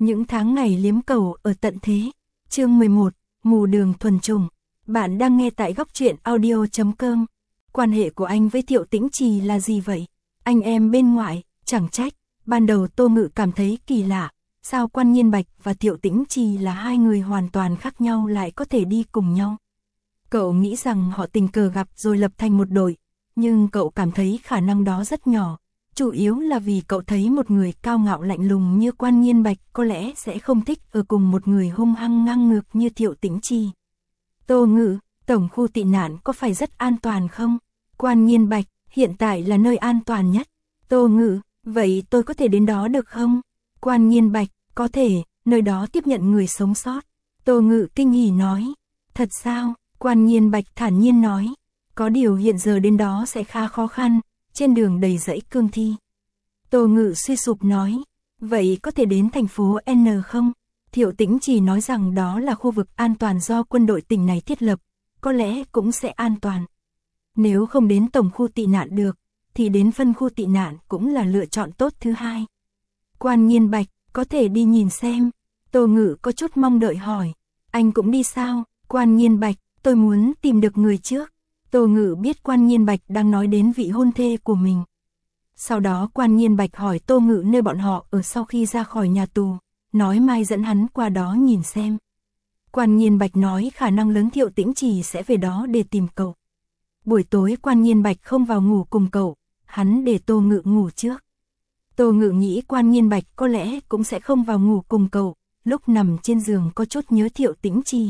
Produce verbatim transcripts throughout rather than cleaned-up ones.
Những tháng ngày liếm cầu ở tận thế. Chương mười một, mù đường thuần chủng. Bạn đang nghe tại góc truyện audio chấm com. Quan hệ của anh với Thiệu Tĩnh Trì là gì vậy? Anh em bên ngoại, chẳng trách. Ban đầu Tô Ngự cảm thấy kỳ lạ. Sao Quan Nhiên Bạch và Thiệu Tĩnh Trì là hai người hoàn toàn khác nhau lại có thể đi cùng nhau? Cậu nghĩ rằng họ tình cờ gặp rồi lập thành một đội. Nhưng cậu cảm thấy khả năng đó rất nhỏ. Chủ yếu là vì cậu thấy một người cao ngạo lạnh lùng như Quan Nhiên Bạch có lẽ sẽ không thích ở cùng một người hung hăng ngang ngược như Thiệu Tĩnh Trì. Tô Ngự, tổng khu tị nạn có phải rất an toàn không? Quan Nhiên Bạch, hiện tại là nơi an toàn nhất. Tô Ngự, vậy tôi có thể đến đó được không? Quan Nhiên Bạch, có thể, nơi đó tiếp nhận người sống sót. Tô Ngự kinh hỉ nói. Thật sao? Quan Nhiên Bạch thản nhiên nói. Có điều hiện giờ đến đó sẽ khá khó khăn, trên đường đầy dãy cương thi. Tô Ngự suy sụp nói. Vậy có thể đến thành phố N không? Thiệu Tĩnh Trì nói rằng đó là khu vực an toàn do quân đội tỉnh này thiết lập, có lẽ cũng sẽ an toàn. Nếu không đến tổng khu tị nạn được, thì đến phân khu tị nạn cũng là lựa chọn tốt thứ hai. Quan Nhiên Bạch, có thể đi nhìn xem. Tô Ngự có chút mong đợi hỏi. Anh cũng đi sao? Quan Nhiên Bạch, tôi muốn tìm được người trước. Tô Ngự biết Quan Nhiên Bạch đang nói đến vị hôn thê của mình. Sau đó Quan Nhiên Bạch hỏi Tô Ngự nơi bọn họ ở sau khi ra khỏi nhà tù, nói mai dẫn hắn qua đó nhìn xem. Quan Nhiên Bạch nói khả năng lớn Thiệu Tĩnh Trì sẽ về đó để tìm cậu. Buổi tối Quan Nhiên Bạch không vào ngủ cùng cậu, hắn để Tô Ngự ngủ trước. Tô Ngự nghĩ Quan Nhiên Bạch có lẽ cũng sẽ không vào ngủ cùng cậu, lúc nằm trên giường có chút nhớ Thiệu Tĩnh Trì.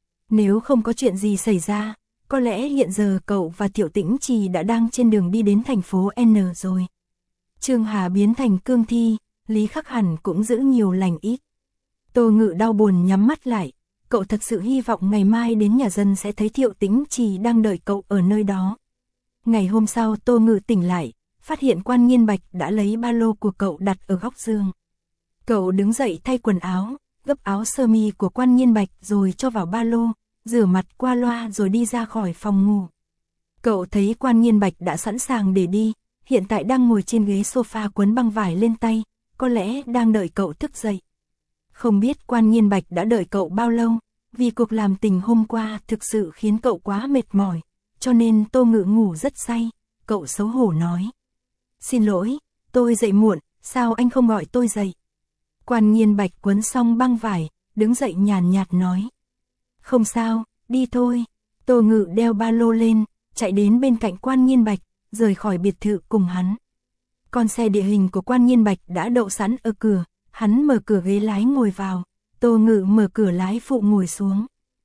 Nếu không có chuyện gì xảy ra, có lẽ hiện giờ cậu và Thiệu Tĩnh Trì đã đang trên đường đi đến thành phố N rồi. Trương Hà biến thành cương thi, Lý Khắc hẳn cũng giữ nhiều lành ít. Tô Ngự đau buồn nhắm mắt lại, cậu thật sự hy vọng ngày mai đến nhà dân sẽ thấy Thiệu Tĩnh Trì đang đợi cậu ở nơi đó. Ngày hôm sau Tô Ngự tỉnh lại, phát hiện Quan Nhiên Bạch đã lấy ba lô của cậu đặt ở góc giường. Cậu đứng dậy thay quần áo, gấp áo sơ mi của Quan Nhiên Bạch rồi cho vào ba lô, rửa mặt qua loa rồi đi ra khỏi phòng ngủ. Cậu thấy Quan Nhiên Bạch đã sẵn sàng để đi, hiện tại đang ngồi trên ghế sofa quấn băng vải lên tay, có lẽ đang đợi cậu thức dậy. Không biết Quan Nhiên Bạch đã đợi cậu bao lâu, vì cuộc làm tình hôm qua thực sự khiến cậu quá mệt mỏi, cho nên Tô Ngự ngủ rất say, cậu xấu hổ nói. Xin lỗi, tôi dậy muộn, sao anh không gọi tôi dậy? Quan Nhiên Bạch quấn xong băng vải, đứng dậy nhàn nhạt nói. Không sao, đi thôi. Tô Ngự đeo ba lô lên, chạy đến bên cạnh Quan Nhiên Bạch, rời khỏi biệt thự cùng hắn. Con xe địa hình của Quan Nhiên Bạch đã đậu sẵn ở cửa, hắn mở cửa ghế lái ngồi vào, Tô Ngự mở cửa lái phụ ngồi xuống.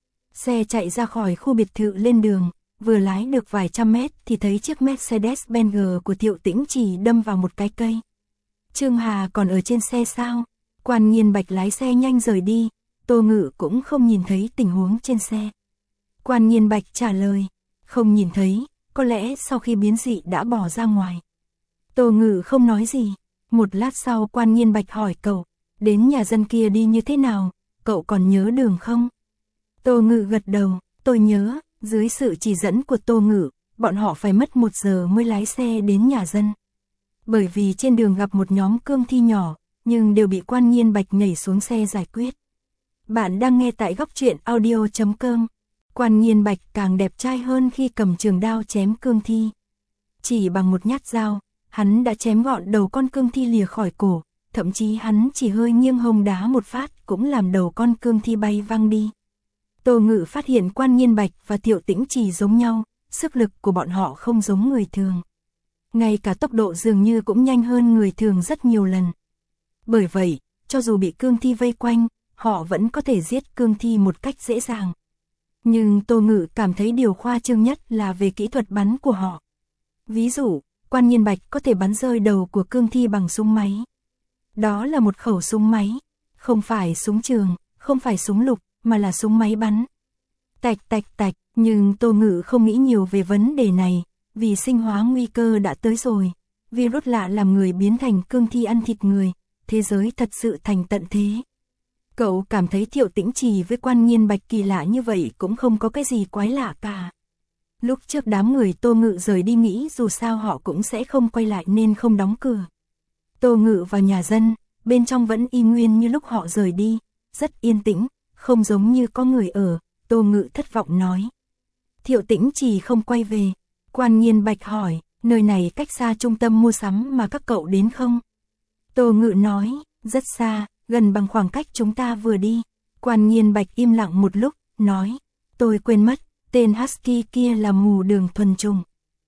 Xe chạy ra khỏi khu biệt thự lên đường, vừa lái được vài trăm mét thì thấy chiếc Mercedes-Benz của Thiệu Tĩnh Trì đâm vào một cái cây. Trương Hà còn ở trên xe sao? Quan Nhiên Bạch lái xe nhanh rời đi, Tô Ngự cũng không nhìn thấy tình huống trên xe. Quan Nhiên Bạch trả lời, không nhìn thấy, có lẽ sau khi biến dị đã bỏ ra ngoài. Tô Ngự không nói gì, một lát sau Quan Nhiên Bạch hỏi cậu, đến nhà dân kia đi như thế nào, cậu còn nhớ đường không? Tô Ngự gật đầu, tôi nhớ, dưới sự chỉ dẫn của Tô Ngự, bọn họ phải mất một giờ mới lái xe đến nhà dân. Bởi vì trên đường gặp một nhóm cương thi nhỏ, nhưng đều bị Quan Nhiên Bạch nhảy xuống xe giải quyết. Bạn đang nghe tại góc truyện audio chấm com. Quan Nhiên Bạch càng đẹp trai hơn khi cầm trường đao chém cương thi. Chỉ bằng một nhát dao, hắn đã chém gọn đầu con cương thi lìa khỏi cổ, thậm chí hắn chỉ hơi nghiêng hông đá một phát cũng làm đầu con cương thi bay văng đi. Tô Ngự phát hiện Quan Nhiên Bạch và Thiệu Tĩnh Trì giống nhau, sức lực của bọn họ không giống người thường. Ngay cả tốc độ dường như cũng nhanh hơn người thường rất nhiều lần. Bởi vậy, cho dù bị cương thi vây quanh, họ vẫn có thể giết cương thi một cách dễ dàng. Nhưng Tô Ngự cảm thấy điều khoa trương nhất là về kỹ thuật bắn của họ. Ví dụ, Quan Nhiên Bạch có thể bắn rơi đầu của cương thi bằng súng máy. Đó là một khẩu súng máy, không phải súng trường, không phải súng lục, mà là súng máy bắn. Tạch tạch tạch, nhưng Tô Ngự không nghĩ nhiều về vấn đề này, vì sinh hóa nguy cơ đã tới rồi. Virus lạ làm người biến thành cương thi ăn thịt người, thế giới thật sự thành tận thế. Cậu cảm thấy Thiệu Tĩnh Trì với Quan Nhiên Bạch kỳ lạ như vậy cũng không có cái gì quái lạ cả. Lúc trước đám người Tô Ngự rời đi nghĩ dù sao họ cũng sẽ không quay lại nên không đóng cửa. Tô Ngự vào nhà dân, bên trong vẫn y nguyên như lúc họ rời đi, rất yên tĩnh, không giống như có người ở, Tô Ngự thất vọng nói. Thiệu Tĩnh Trì không quay về, Quan Nghiên Bạch hỏi, nơi này cách xa trung tâm mua sắm mà các cậu đến không? Tô Ngự nói, rất xa, gần bằng khoảng cách chúng ta vừa đi. Quan Nghiên Bạch im lặng một lúc, nói, tôi quên mất, tên Husky kia là Mù Đường Thuần Trùng.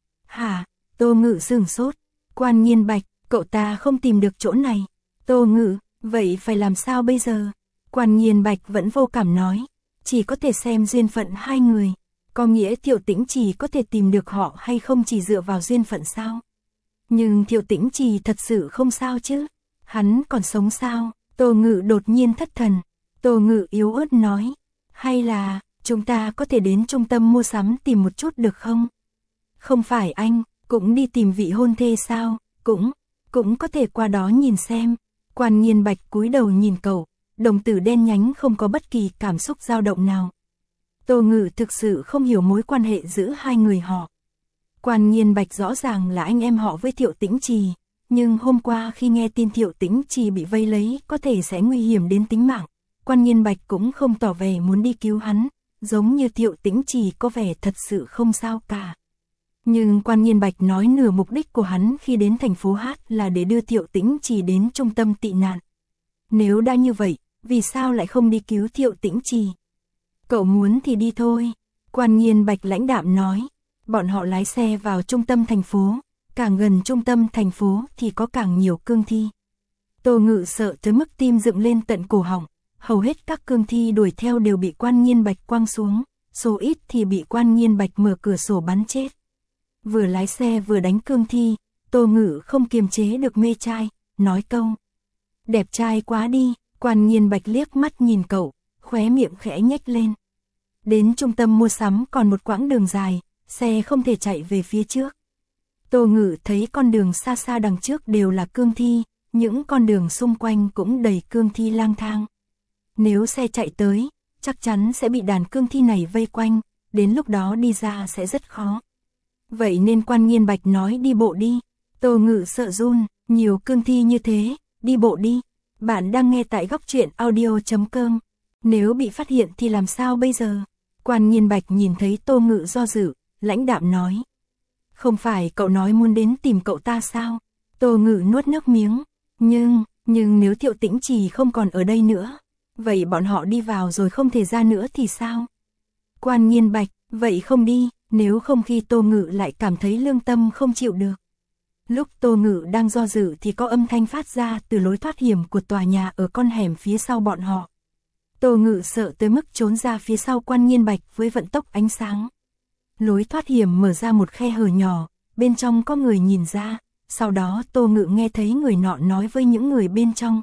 Hả? Tô Ngự sửng sốt. Quan Nghiên Bạch, cậu ta không tìm được chỗ này. Tô Ngự, vậy phải làm sao bây giờ? Quan Nghiên Bạch vẫn vô cảm nói, chỉ có thể xem duyên phận hai người. Có nghĩa Thiệu Tĩnh Trì có thể tìm được họ hay không chỉ dựa vào duyên phận sao? Nhưng Thiệu Tĩnh Trì thật sự không sao chứ? Hắn còn sống sao? Tô Ngự đột nhiên thất thần. Tô Ngự yếu ớt nói, hay là chúng ta có thể đến trung tâm mua sắm tìm một chút được không? Không phải anh cũng đi tìm vị hôn thê sao? Cũng, cũng có thể qua đó nhìn xem. Quan Nghiên Bạch cúi đầu nhìn cậu, đồng tử đen nhánh không có bất kỳ cảm xúc dao động nào. Tô Ngự thực sự không hiểu mối quan hệ giữa hai người họ. Quan Nghiên Bạch rõ ràng là anh em họ với Thiệu Tĩnh Trì, nhưng hôm qua khi nghe tin Thiệu Tĩnh Trì bị vây lấy có thể sẽ nguy hiểm đến tính mạng, Quan Nghiên Bạch cũng không tỏ vẻ muốn đi cứu hắn, giống như Thiệu Tĩnh Trì có vẻ thật sự không sao cả. Nhưng Quan Nghiên Bạch nói nửa mục đích của hắn khi đến thành phố Hát là để đưa Thiệu Tĩnh Trì đến trung tâm tị nạn. Nếu đã như vậy, vì sao lại không đi cứu Thiệu Tĩnh Trì? Cậu muốn thì đi thôi. Quan Nghiên Bạch lãnh đạm nói. Bọn họ lái xe vào trung tâm thành phố, càng gần trung tâm thành phố thì có càng nhiều cương thi. Tô Ngự sợ tới mức tim dựng lên tận cổ họng, hầu hết các cương thi đuổi theo đều bị Quan Nghiên Bạch quăng xuống, số ít thì bị Quan Nghiên Bạch mở cửa sổ bắn chết. Vừa lái xe vừa đánh cương thi, Tô Ngự không kiềm chế được mê trai, nói câu. Đẹp trai quá đi. Quan Nghiên Bạch liếc mắt nhìn cậu, khóe miệng khẽ nhếch lên. Đến trung tâm mua sắm còn một quãng đường dài, xe không thể chạy về phía trước. Tô Ngự thấy con đường xa xa đằng trước đều là cương thi, những con đường xung quanh cũng đầy cương thi lang thang. Nếu xe chạy tới, chắc chắn sẽ bị đàn cương thi này vây quanh, đến lúc đó đi ra sẽ rất khó. Vậy nên Quan Nghiên Bạch nói đi bộ đi. Tô Ngự sợ run, nhiều cương thi như thế, đi bộ đi. Bạn đang nghe tại góc truyện audio chấm com. Nếu bị phát hiện thì làm sao bây giờ? Quan Nghiên Bạch nhìn thấy Tô Ngự do dự, lãnh đạm nói. Không phải cậu nói muốn đến tìm cậu ta sao? Tô Ngự nuốt nước miếng. Nhưng, nhưng nếu Thiệu Tĩnh Trì không còn ở đây nữa, vậy bọn họ đi vào rồi không thể ra nữa thì sao? Quan Nghiên Bạch, vậy không đi, nếu không khi Tô Ngự lại cảm thấy lương tâm không chịu được. Lúc Tô Ngự đang do dự thì có âm thanh phát ra từ lối thoát hiểm của tòa nhà ở con hẻm phía sau bọn họ. Tô Ngự sợ tới mức trốn ra phía sau Quan Nghiên Bạch với vận tốc ánh sáng. Lối thoát hiểm mở ra một khe hở nhỏ, bên trong có người nhìn ra, sau đó Tô Ngự nghe thấy người nọ nói với những người bên trong.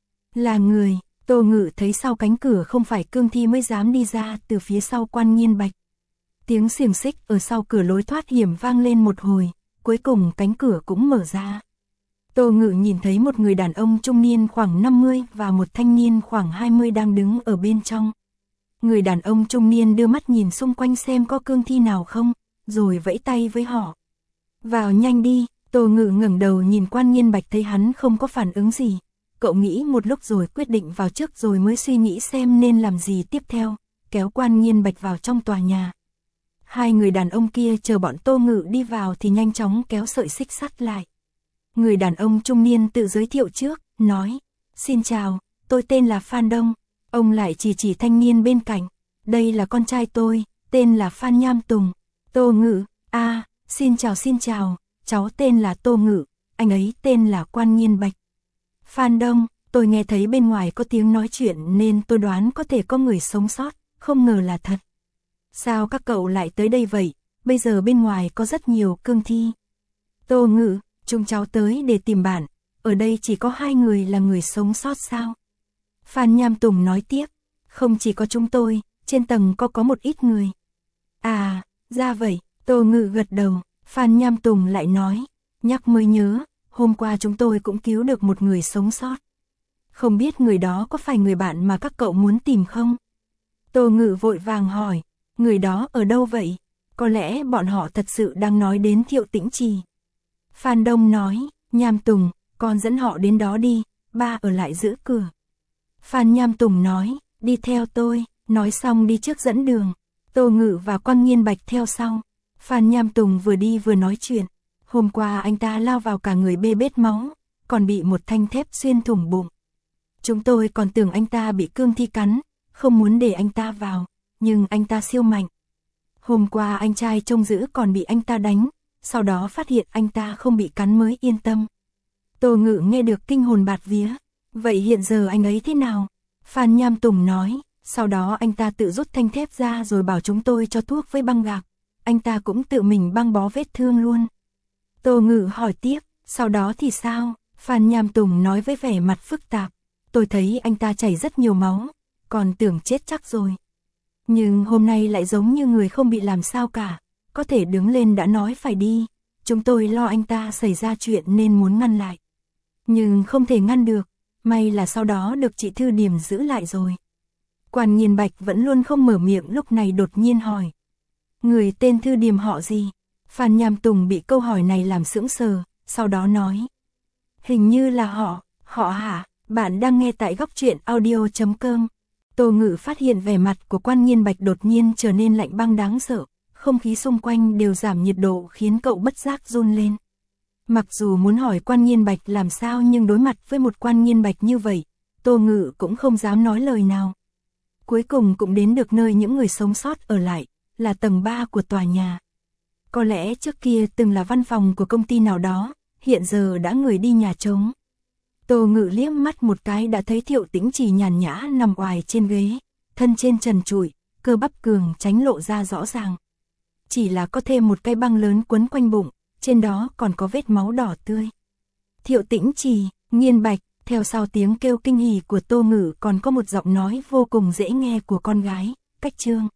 Là người, Tô Ngự thấy sau cánh cửa không phải cương thi mới dám đi ra từ phía sau Quan Nghiên Bạch. Tiếng xiềng xích ở sau cửa lối thoát hiểm vang lên một hồi, cuối cùng cánh cửa cũng mở ra. Tô Ngự nhìn thấy một người đàn ông trung niên khoảng năm mươi và một thanh niên khoảng hai mươi đang đứng ở bên trong. Người đàn ông trung niên đưa mắt nhìn xung quanh xem có cương thi nào không, rồi vẫy tay với họ. Vào nhanh đi. Tô Ngự ngẩng đầu nhìn Quan Nghiên Bạch thấy hắn không có phản ứng gì. Cậu nghĩ một lúc rồi quyết định vào trước rồi mới suy nghĩ xem nên làm gì tiếp theo, kéo Quan Nghiên Bạch vào trong tòa nhà. Hai người đàn ông kia chờ bọn Tô Ngự đi vào thì nhanh chóng kéo sợi xích sắt lại. Người đàn ông trung niên tự giới thiệu trước, nói, xin chào, tôi tên là Phan Đông. Ông lại chỉ chỉ thanh niên bên cạnh, đây là con trai tôi, tên là Phan Nham Tùng. Tô Ngự, a à, xin chào xin chào, cháu tên là Tô Ngự, anh ấy tên là Quan Nghiên Bạch. Phan Đông, tôi nghe thấy bên ngoài có tiếng nói chuyện nên tôi đoán có thể có người sống sót, không ngờ là thật. Sao các cậu lại tới đây vậy, bây giờ bên ngoài có rất nhiều cương thi. Tô Ngự, chúng cháu tới để tìm bạn, ở đây chỉ có hai người là người sống sót sao? Phan Nham Tùng nói tiếp, không chỉ có chúng tôi, trên tầng có có một ít người. À, ra vậy, Tô Ngự gật đầu. Phan Nham Tùng lại nói, nhắc mới nhớ, hôm qua chúng tôi cũng cứu được một người sống sót. Không biết người đó có phải người bạn mà các cậu muốn tìm không? Tô Ngự vội vàng hỏi, người đó ở đâu vậy? Có lẽ bọn họ thật sự đang nói đến Thiệu Tĩnh Trì. Phan Đông nói, Nham Tùng, con dẫn họ đến đó đi, ba ở lại giữ cửa. Phan Nham Tùng nói, đi theo tôi, nói xong đi trước dẫn đường. Tô Ngự và Quan Nghiên Bạch theo sau. Phan Nham Tùng vừa đi vừa nói chuyện. Hôm qua anh ta lao vào cả người bê bết máu, còn bị một thanh thép xuyên thủng bụng. Chúng tôi còn tưởng anh ta bị cương thi cắn, không muốn để anh ta vào, nhưng anh ta siêu mạnh. Hôm qua anh trai trông giữ còn bị anh ta đánh, sau đó phát hiện anh ta không bị cắn mới yên tâm. Tô Ngự nghe được kinh hồn bạt vía. Vậy hiện giờ anh ấy thế nào? Phan Nham Tùng nói, sau đó anh ta tự rút thanh thép ra rồi bảo chúng tôi cho thuốc với băng gạc. Anh ta cũng tự mình băng bó vết thương luôn. Tô Ngự hỏi tiếp, sau đó thì sao? Phan Nham Tùng nói với vẻ mặt phức tạp. Tôi thấy anh ta chảy rất nhiều máu, còn tưởng chết chắc rồi. Nhưng hôm nay lại giống như người không bị làm sao cả, có thể đứng lên đã nói phải đi. Chúng tôi lo anh ta xảy ra chuyện nên muốn ngăn lại. Nhưng không thể ngăn được, may là sau đó được chị Thư Điềm giữ lại rồi. Quan Nghiên Bạch vẫn luôn không mở miệng lúc này đột nhiên hỏi. Người tên Thư Điềm họ gì? Phan Nham Tùng bị câu hỏi này làm sững sờ, sau đó nói. Hình như là họ, họ hả? Bạn đang nghe tại góc truyện audio chấm com. Tô Ngự phát hiện vẻ mặt của Quan Nghiên Bạch đột nhiên trở nên lạnh băng đáng sợ, không khí xung quanh đều giảm nhiệt độ khiến cậu bất giác run lên. Mặc dù muốn hỏi Quan Nghiên Bạch làm sao nhưng đối mặt với một Quan Nghiên Bạch như vậy, Tô Ngự cũng không dám nói lời nào. Cuối cùng cũng đến được nơi những người sống sót ở lại, là tầng ba của tòa nhà. Có lẽ trước kia từng là văn phòng của công ty nào đó, hiện giờ đã người đi nhà trống. Tô Ngự liếc mắt một cái đã thấy Thiệu Tĩnh Trì nhàn nhã nằm oài trên ghế, thân trên trần trụi, cơ bắp cường tránh lộ ra rõ ràng. Chỉ là có thêm một cái băng lớn quấn quanh bụng, trên đó còn có vết máu đỏ tươi. Thiệu Tĩnh Trì, Nghiên Bạch, theo sau tiếng kêu kinh hỉ của Tô Ngự còn có một giọng nói vô cùng dễ nghe của con gái, Cách Trương.